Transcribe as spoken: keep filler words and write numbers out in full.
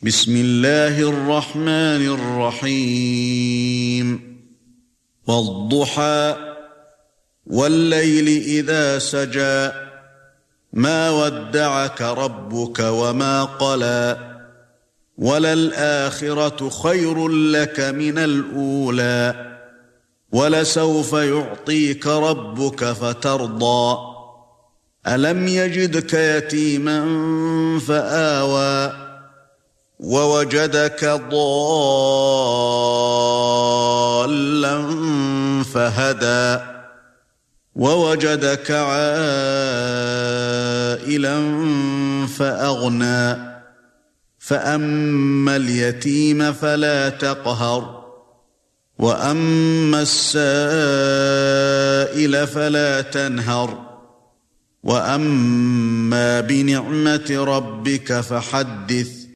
بسم الله الرحمن الرحيم والضحى والليل إذا سجى ما ودعك ربك وما قلى وللآخرة خير لك من الأولى ولسوف يعطيك ربك فترضى ألم يجدك يتيما فآوى ووجدك ضالا فهدى ووجدك عائلا فأغنى فأما اليتيم فلا تقهر وأما السائل فلا تنهر وأما بنعمة ربك فحدث